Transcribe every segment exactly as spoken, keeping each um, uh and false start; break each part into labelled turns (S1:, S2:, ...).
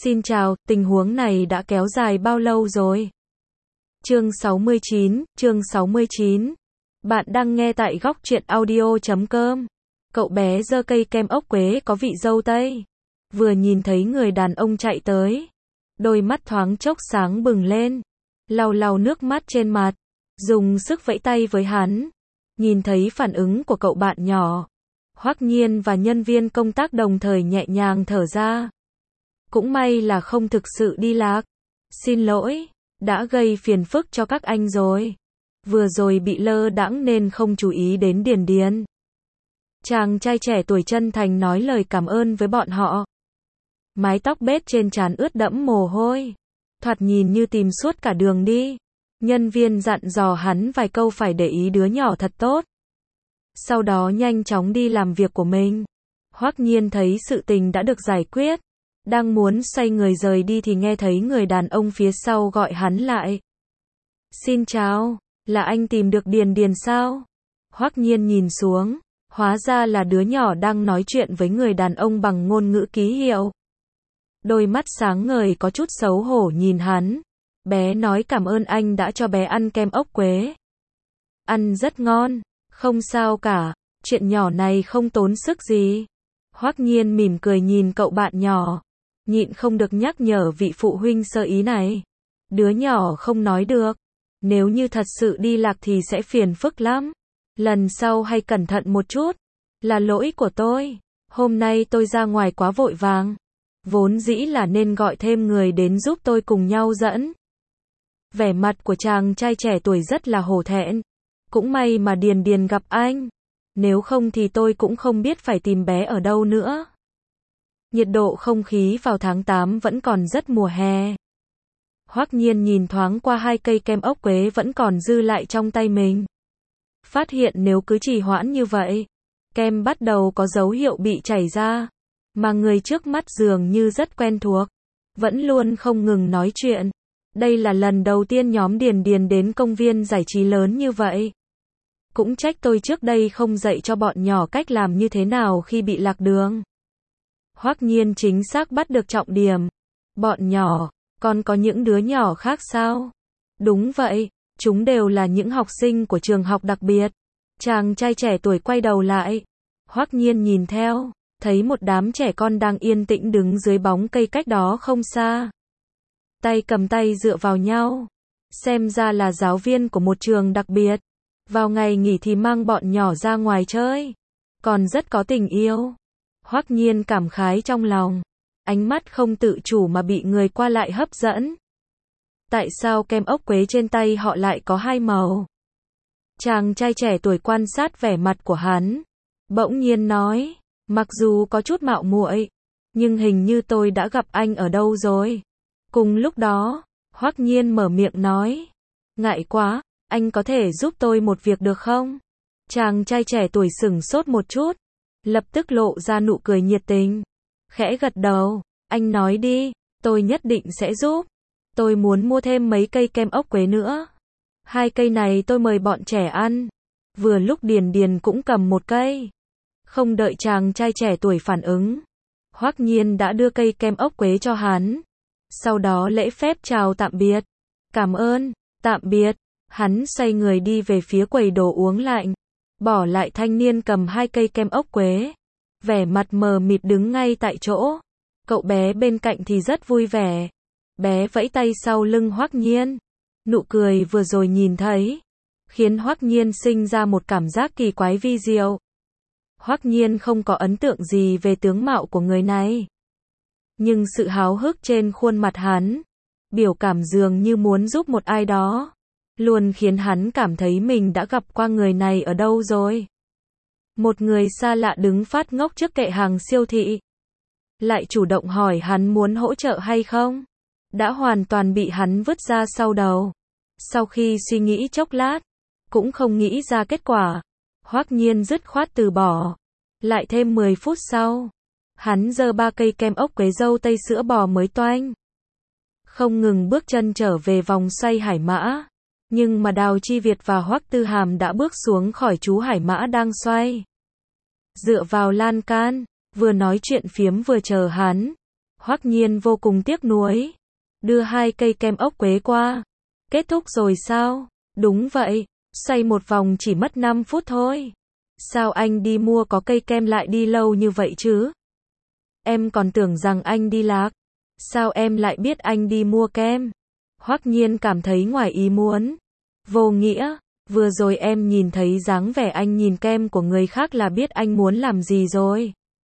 S1: Xin chào, tình huống này đã kéo dài bao lâu rồi? Chương sáu mươi chín, chương sáu mươi chín. Bạn đang nghe tại góc truyện audio chấm com. Cậu bé giơ cây kem ốc quế có vị dâu tây. Vừa nhìn thấy người đàn ông chạy tới, đôi mắt thoáng chốc sáng bừng lên, lau lau nước mắt trên mặt, dùng sức vẫy tay với hắn. Nhìn thấy phản ứng của cậu bạn nhỏ, Hoắc Nhiên và nhân viên công tác đồng thời nhẹ nhàng thở ra. Cũng may là không thực sự đi lạc. Xin lỗi, đã gây phiền phức cho các anh rồi. Vừa rồi bị lơ đãng nên không chú ý đến Điền Điền. Chàng trai trẻ tuổi chân thành nói lời cảm ơn với bọn họ. Mái tóc bết trên trán ướt đẫm mồ hôi, thoạt nhìn như tìm suốt cả đường đi. Nhân viên dặn dò hắn vài câu phải để ý đứa nhỏ thật tốt. Sau đó nhanh chóng đi làm việc của mình. Hoắc Nhiên thấy sự tình đã được giải quyết, đang muốn xoay người rời đi thì nghe thấy người đàn ông phía sau gọi hắn lại. Xin chào, là anh tìm được Điền Điền sao? Hoắc Nhiên nhìn xuống, hóa ra là đứa nhỏ đang nói chuyện với người đàn ông bằng ngôn ngữ ký hiệu. Đôi mắt sáng ngời có chút xấu hổ nhìn hắn. Bé nói cảm ơn anh đã cho bé ăn kem ốc quế. Ăn rất ngon, không sao cả, chuyện nhỏ này không tốn sức gì. Hoắc Nhiên mỉm cười nhìn cậu bạn nhỏ, nhịn không được nhắc nhở vị phụ huynh sơ ý này. Đứa nhỏ không nói được, nếu như thật sự đi lạc thì sẽ phiền phức lắm. Lần sau hay cẩn thận một chút, là lỗi của tôi. Hôm nay tôi ra ngoài quá vội vàng, vốn dĩ là nên gọi thêm người đến giúp tôi cùng nhau dẫn. Vẻ mặt của chàng trai trẻ tuổi rất là hổ thẹn. Cũng may mà Điền Điền gặp anh, nếu không thì tôi cũng không biết phải tìm bé ở đâu nữa. Nhiệt độ không khí vào tháng tám vẫn còn rất mùa hè. Hoắc Nhiên nhìn thoáng qua hai cây kem ốc quế vẫn còn dư lại trong tay mình. Phát hiện nếu cứ trì hoãn như vậy, kem bắt đầu có dấu hiệu bị chảy ra. Mà người trước mắt dường như rất quen thuộc, vẫn luôn không ngừng nói chuyện. Đây là lần đầu tiên nhóm Điền Điền đến công viên giải trí lớn như vậy. Cũng trách tôi trước đây không dạy cho bọn nhỏ cách làm như thế nào khi bị lạc đường. Hoắc Nhiên chính xác bắt được trọng điểm. Bọn nhỏ, còn có những đứa nhỏ khác sao? Đúng vậy, chúng đều là những học sinh của trường học đặc biệt. Chàng trai trẻ tuổi quay đầu lại. Hoắc Nhiên nhìn theo, thấy một đám trẻ con đang yên tĩnh đứng dưới bóng cây cách đó không xa. Tay cầm tay dựa vào nhau. Xem ra là giáo viên của một trường đặc biệt. Vào ngày nghỉ thì mang bọn nhỏ ra ngoài chơi. Còn rất có tình yêu. Hoắc Nhiên cảm khái trong lòng. Ánh mắt không tự chủ mà bị người qua lại hấp dẫn. Tại sao kem ốc quế trên tay họ lại có hai màu? Chàng trai trẻ tuổi quan sát vẻ mặt của hắn, bỗng nhiên nói, mặc dù có chút mạo muội, nhưng hình như tôi đã gặp anh ở đâu rồi. Cùng lúc đó, Hoắc Nhiên mở miệng nói, ngại quá, anh có thể giúp tôi một việc được không? Chàng trai trẻ tuổi sửng sốt một chút, lập tức lộ ra nụ cười nhiệt tình, khẽ gật đầu, anh nói đi, tôi nhất định sẽ giúp. Tôi muốn mua thêm mấy cây kem ốc quế nữa. Hai cây này tôi mời bọn trẻ ăn. Vừa lúc Điền Điền cũng cầm một cây. Không đợi chàng trai trẻ tuổi phản ứng, Hoắc Nhiên đã đưa cây kem ốc quế cho hắn. Sau đó lễ phép chào tạm biệt. Cảm ơn, tạm biệt. Hắn xoay người đi về phía quầy đồ uống lạnh, bỏ lại thanh niên cầm hai cây kem ốc quế, vẻ mặt mờ mịt đứng ngay tại chỗ. Cậu bé bên cạnh thì rất vui vẻ. Bé vẫy tay sau lưng Hoắc Nhiên. Nụ cười vừa rồi nhìn thấy, khiến Hoắc Nhiên sinh ra một cảm giác kỳ quái vi diệu. Hoắc Nhiên không có ấn tượng gì về tướng mạo của người này. Nhưng sự háo hức trên khuôn mặt hắn, biểu cảm dường như muốn giúp một ai đó, luôn khiến hắn cảm thấy mình đã gặp qua người này ở đâu rồi. Một người xa lạ đứng phát ngốc trước kệ hàng siêu thị, lại chủ động hỏi hắn muốn hỗ trợ hay không, đã hoàn toàn bị hắn vứt ra sau đầu. Sau khi suy nghĩ chốc lát, cũng không nghĩ ra kết quả, Hoắc Nhiên dứt khoát từ bỏ. Lại thêm mười phút sau, hắn giơ ba cây kem ốc quế dâu tây sữa bò mới toanh, không ngừng bước chân trở về vòng xoay Hải Mã. Nhưng mà Đào Chi Việt và Hoắc Tư Hàm đã bước xuống khỏi chú Hải Mã đang xoay. Dựa vào lan can, vừa nói chuyện phiếm vừa chờ hắn. Hoắc Nhiên vô cùng tiếc nuối. Đưa hai cây kem ốc quế qua. Kết thúc rồi sao? Đúng vậy. Xoay một vòng chỉ mất năm phút thôi. Sao anh đi mua có cây kem lại đi lâu như vậy chứ? Em còn tưởng rằng anh đi lạc. Sao em lại biết anh đi mua kem? Hoắc Nhiên cảm thấy ngoài ý muốn. Vô nghĩa, vừa rồi em nhìn thấy dáng vẻ anh nhìn kem của người khác là biết anh muốn làm gì rồi.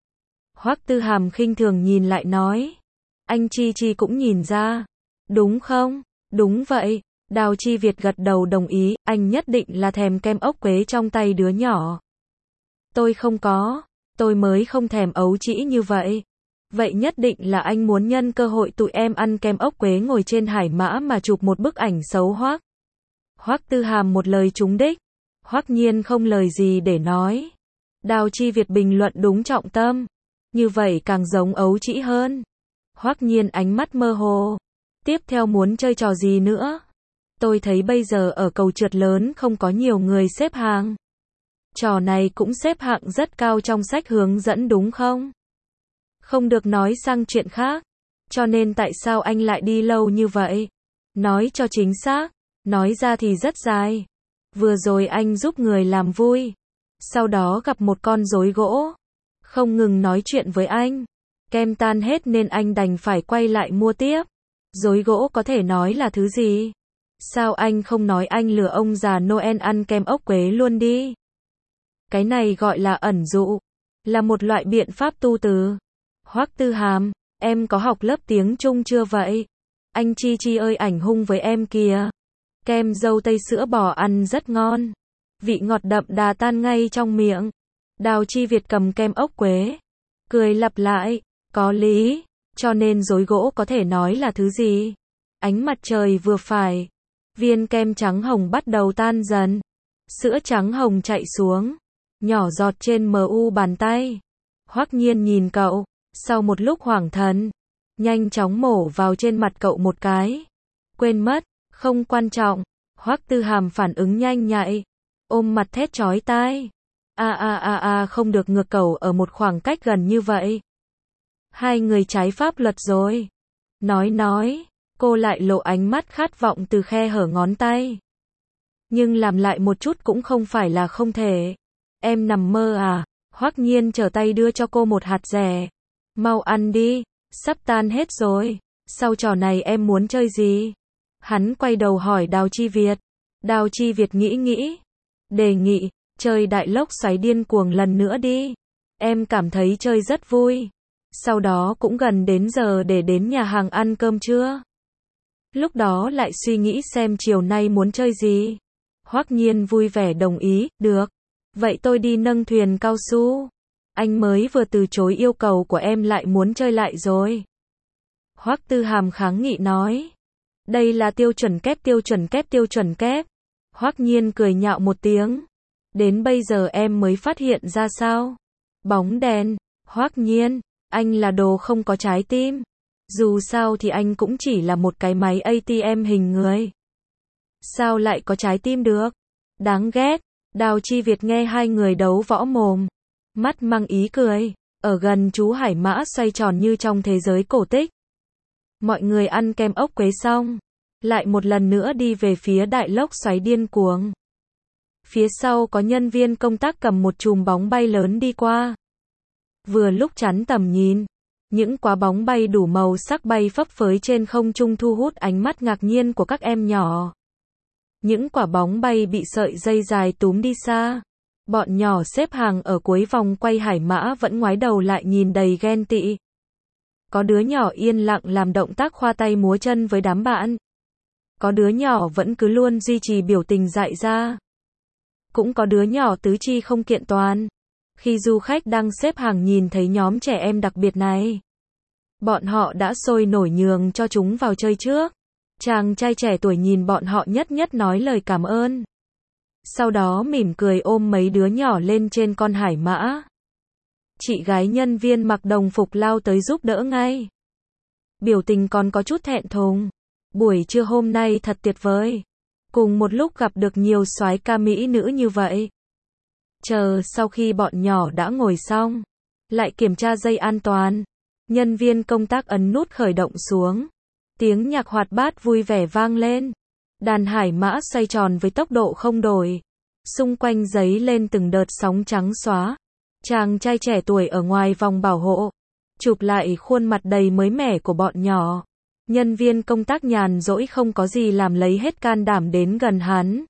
S1: Hoắc Tư Hàm khinh thường nhìn lại nói. Anh Chi Chi cũng nhìn ra. Đúng không? Đúng vậy. Đào Chi Việt gật đầu đồng ý, anh nhất định là thèm kem ốc quế trong tay đứa nhỏ. Tôi không có, tôi mới không thèm ấu trĩ như vậy. Vậy nhất định là anh muốn nhân cơ hội tụi em ăn kem ốc quế ngồi trên hải mã mà chụp một bức ảnh xấu hoắc. Hoắc Tư Hàm một lời trúng đích. Hoắc Nhiên không lời gì để nói. Đào Chi Việt bình luận đúng trọng tâm. Như vậy càng giống ấu trĩ hơn. Hoắc Nhiên ánh mắt mơ hồ. Tiếp theo muốn chơi trò gì nữa? Tôi thấy bây giờ ở cầu trượt lớn không có nhiều người xếp hàng. Trò này cũng xếp hạng rất cao trong sách hướng dẫn đúng không? Không được nói sang chuyện khác. Cho nên tại sao anh lại đi lâu như vậy? Nói cho chính xác. Nói ra thì rất dài. Vừa rồi anh giúp người làm vui. Sau đó gặp một con rối gỗ. Không ngừng nói chuyện với anh. Kem tan hết nên anh đành phải quay lại mua tiếp. Rối gỗ có thể nói là thứ gì? Sao anh không nói anh lừa ông già Noel ăn kem ốc quế luôn đi? Cái này gọi là ẩn dụ. Là một loại biện pháp tu từ. Hoắc Tư Hàm, em có học lớp tiếng Trung chưa vậy? Anh Chi Chi ơi ảnh hung với em kìa. Kem dâu tây sữa bò ăn rất ngon. Vị ngọt đậm đà tan ngay trong miệng. Đào Chi Việt cầm kem ốc quế. Cười lặp lại, có lý. Cho nên rối gỗ có thể nói là thứ gì? Ánh mặt trời vừa phải. Viên kem trắng hồng bắt đầu tan dần. Sữa trắng hồng chạy xuống. Nhỏ giọt trên mu bàn tay. Hoắc Nhiên nhìn cậu. Sau một lúc hoảng thần. Nhanh chóng mổ vào trên mặt cậu một cái. Quên mất. Không quan trọng. Hoắc Tư Hàm phản ứng nhanh nhạy. Ôm mặt thét chói tai. A a a a không được ngược cậu ở một khoảng cách gần như vậy. Hai người trái pháp luật rồi. Nói nói. Cô lại lộ ánh mắt khát vọng từ khe hở ngón tay. Nhưng làm lại một chút cũng không phải là không thể. Em nằm mơ à? Hoắc Nhiên trở tay đưa cho cô một hạt dẻ. Mau ăn đi. Sắp tan hết rồi. Sau trò này em muốn chơi gì? Hắn quay đầu hỏi Đào Chi Việt. Đào Chi Việt nghĩ nghĩ. Đề nghị, chơi đại lốc xoáy điên cuồng lần nữa đi. Em cảm thấy chơi rất vui. Sau đó cũng gần đến giờ để đến nhà hàng ăn cơm trưa. Lúc đó lại suy nghĩ xem chiều nay muốn chơi gì. Hoắc Nhiên vui vẻ đồng ý, được. Vậy tôi đi nâng thuyền cao su. Anh mới vừa từ chối yêu cầu của em lại muốn chơi lại rồi. Hoắc Tư Hàm kháng nghị nói. Đây là tiêu chuẩn kép tiêu chuẩn kép tiêu chuẩn kép. Hoắc Nhiên cười nhạo một tiếng. Đến bây giờ em mới phát hiện ra sao? Bóng đèn. Hoắc Nhiên, anh là đồ không có trái tim. Dù sao thì anh cũng chỉ là một cái máy a tê em hình người. Sao lại có trái tim được? Đáng ghét. Đào Chi Việt nghe hai người đấu võ mồm. Mắt mang ý cười. Ở gần chú hải mã xoay tròn như trong thế giới cổ tích. Mọi người ăn kem ốc quế xong. Lại một lần nữa đi về phía đại lốc xoáy điên cuồng. Phía sau có nhân viên công tác cầm một chùm bóng bay lớn đi qua. Vừa lúc chắn tầm nhìn. Những quả bóng bay đủ màu sắc bay phấp phới trên không trung thu hút ánh mắt ngạc nhiên của các em nhỏ. Những quả bóng bay bị sợi dây dài túm đi xa. Bọn nhỏ xếp hàng ở cuối vòng quay hải mã vẫn ngoái đầu lại nhìn đầy ghen tị. Có đứa nhỏ yên lặng làm động tác khoa tay múa chân với đám bạn. Có đứa nhỏ vẫn cứ luôn duy trì biểu tình dại ra. Cũng có đứa nhỏ tứ chi không kiện toàn. Khi du khách đang xếp hàng nhìn thấy nhóm trẻ em đặc biệt này, bọn họ đã sôi nổi nhường cho chúng vào chơi trước. Chàng trai trẻ tuổi nhìn bọn họ nhất nhất nói lời cảm ơn. Sau đó mỉm cười ôm mấy đứa nhỏ lên trên con hải mã. Chị gái nhân viên mặc đồng phục lao tới giúp đỡ ngay. Biểu tình còn có chút thẹn thùng. Buổi trưa hôm nay thật tuyệt vời. Cùng một lúc gặp được nhiều soái ca mỹ nữ như vậy. Chờ sau khi bọn nhỏ đã ngồi xong, lại kiểm tra dây an toàn. Nhân viên công tác ấn nút khởi động xuống. Tiếng nhạc hoạt bát vui vẻ vang lên. Đàn hải mã xoay tròn với tốc độ không đổi. Xung quanh giấy lên từng đợt sóng trắng xóa. Chàng trai trẻ tuổi ở ngoài vòng bảo hộ, chụp lại khuôn mặt đầy mới mẻ của bọn nhỏ. Nhân viên công tác nhàn rỗi không có gì làm lấy hết can đảm đến gần hắn.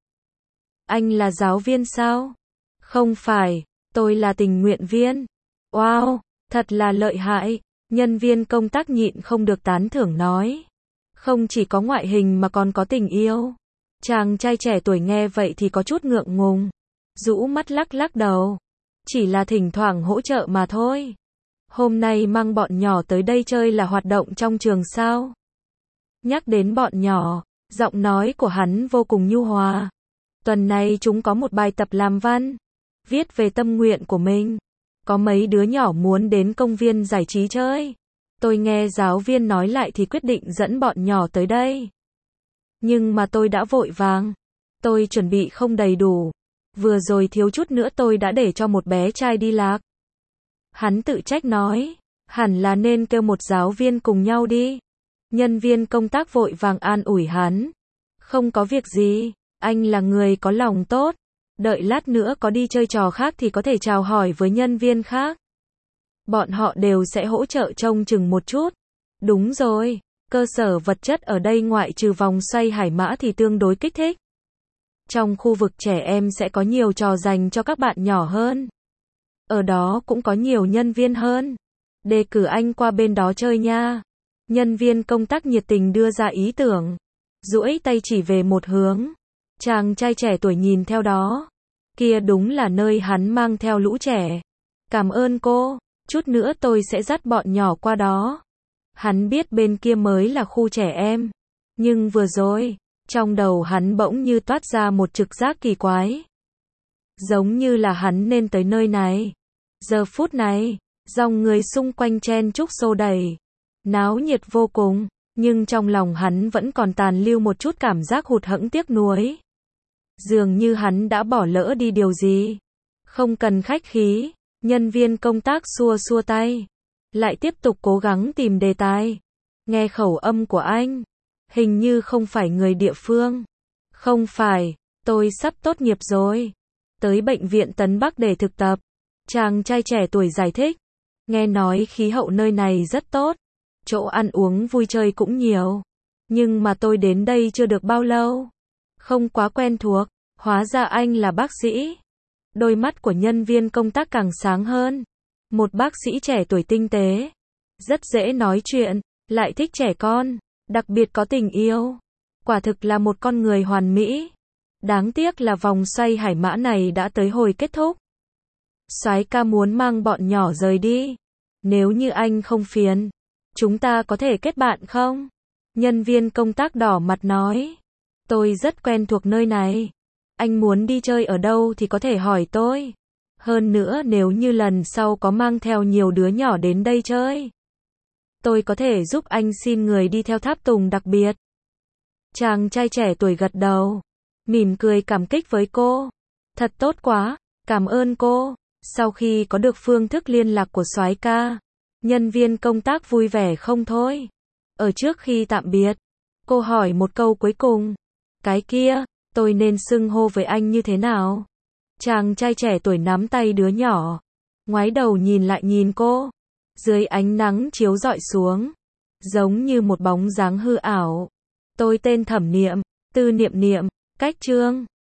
S1: Anh là giáo viên sao? Không phải, tôi là tình nguyện viên. Wow, thật là lợi hại. Nhân viên công tác nhịn không được tán thưởng nói. Không chỉ có ngoại hình mà còn có tình yêu. Chàng trai trẻ tuổi nghe vậy thì có chút ngượng ngùng. Rũ mắt lắc lắc đầu. Chỉ là thỉnh thoảng hỗ trợ mà thôi. Hôm nay mang bọn nhỏ tới đây chơi là hoạt động trong trường sao? Nhắc đến bọn nhỏ, giọng nói của hắn vô cùng nhu hòa. Tuần này chúng có một bài tập làm văn, viết về tâm nguyện của mình. Có mấy đứa nhỏ muốn đến công viên giải trí chơi. Tôi nghe giáo viên nói lại thì quyết định dẫn bọn nhỏ tới đây. Nhưng mà tôi đã vội vàng. Tôi chuẩn bị không đầy đủ. Vừa rồi thiếu chút nữa tôi đã để cho một bé trai đi lạc. Hắn tự trách nói. Hẳn là nên kêu một giáo viên cùng nhau đi. Nhân viên công tác vội vàng an ủi hắn. Không có việc gì. Anh là người có lòng tốt. Đợi lát nữa có đi chơi trò khác thì có thể chào hỏi với nhân viên khác. Bọn họ đều sẽ hỗ trợ trông chừng một chút. Đúng rồi. Cơ sở vật chất ở đây ngoại trừ vòng xoay hải mã thì tương đối kích thích. Trong khu vực trẻ em sẽ có nhiều trò dành cho các bạn nhỏ hơn. Ở đó cũng có nhiều nhân viên hơn. Đề cử anh qua bên đó chơi nha. Nhân viên công tác nhiệt tình đưa ra ý tưởng. Duỗi tay chỉ về một hướng. Chàng trai trẻ tuổi nhìn theo đó. Kia đúng là nơi hắn mang theo lũ trẻ. Cảm ơn cô. Chút nữa tôi sẽ dắt bọn nhỏ qua đó. Hắn biết bên kia mới là khu trẻ em. Nhưng vừa rồi, trong đầu hắn bỗng như toát ra một trực giác kỳ quái. Giống như là hắn nên tới nơi này. Giờ phút này, dòng người xung quanh chen chúc xô đẩy. Náo nhiệt vô cùng, nhưng trong lòng hắn vẫn còn tàn lưu một chút cảm giác hụt hẫng tiếc nuối. Dường như hắn đã bỏ lỡ đi điều gì. Không cần khách khí, nhân viên công tác xua xua tay. Lại tiếp tục cố gắng tìm đề tài. Nghe khẩu âm của anh. Hình như không phải người địa phương. Không phải, tôi sắp tốt nghiệp rồi. Tới bệnh viện Tấn Bắc để thực tập. Chàng trai trẻ tuổi giải thích. Nghe nói khí hậu nơi này rất tốt. Chỗ ăn uống vui chơi cũng nhiều. Nhưng mà tôi đến đây chưa được bao lâu. Không quá quen thuộc. Hóa ra anh là bác sĩ. Đôi mắt của nhân viên công tác càng sáng hơn. Một bác sĩ trẻ tuổi tinh tế. Rất dễ nói chuyện. Lại thích trẻ con. Đặc biệt có tình yêu. Quả thực là một con người hoàn mỹ. Đáng tiếc là vòng xoay hải mã này đã tới hồi kết thúc. Soái ca muốn mang bọn nhỏ rời đi. Nếu như anh không phiền, chúng ta có thể kết bạn không? Nhân viên công tác đỏ mặt nói. Tôi rất quen thuộc nơi này. Anh muốn đi chơi ở đâu thì có thể hỏi tôi. Hơn nữa nếu như lần sau có mang theo nhiều đứa nhỏ đến đây chơi, tôi có thể giúp anh xin người đi theo tháp tùng đặc biệt. Chàng trai trẻ tuổi gật đầu, mỉm cười cảm kích với cô. Thật tốt quá, cảm ơn cô. Sau khi có được phương thức liên lạc của soái ca, nhân viên công tác vui vẻ không thôi. Ở trước khi tạm biệt, cô hỏi một câu cuối cùng. Cái kia, tôi nên xưng hô với anh như thế nào? Chàng trai trẻ tuổi nắm tay đứa nhỏ, ngoái đầu nhìn lại nhìn cô. Dưới ánh nắng chiếu rọi xuống, giống như một bóng dáng hư ảo. Tôi tên Thẩm Niệm, Tư Niệm Niệm, cách Trương.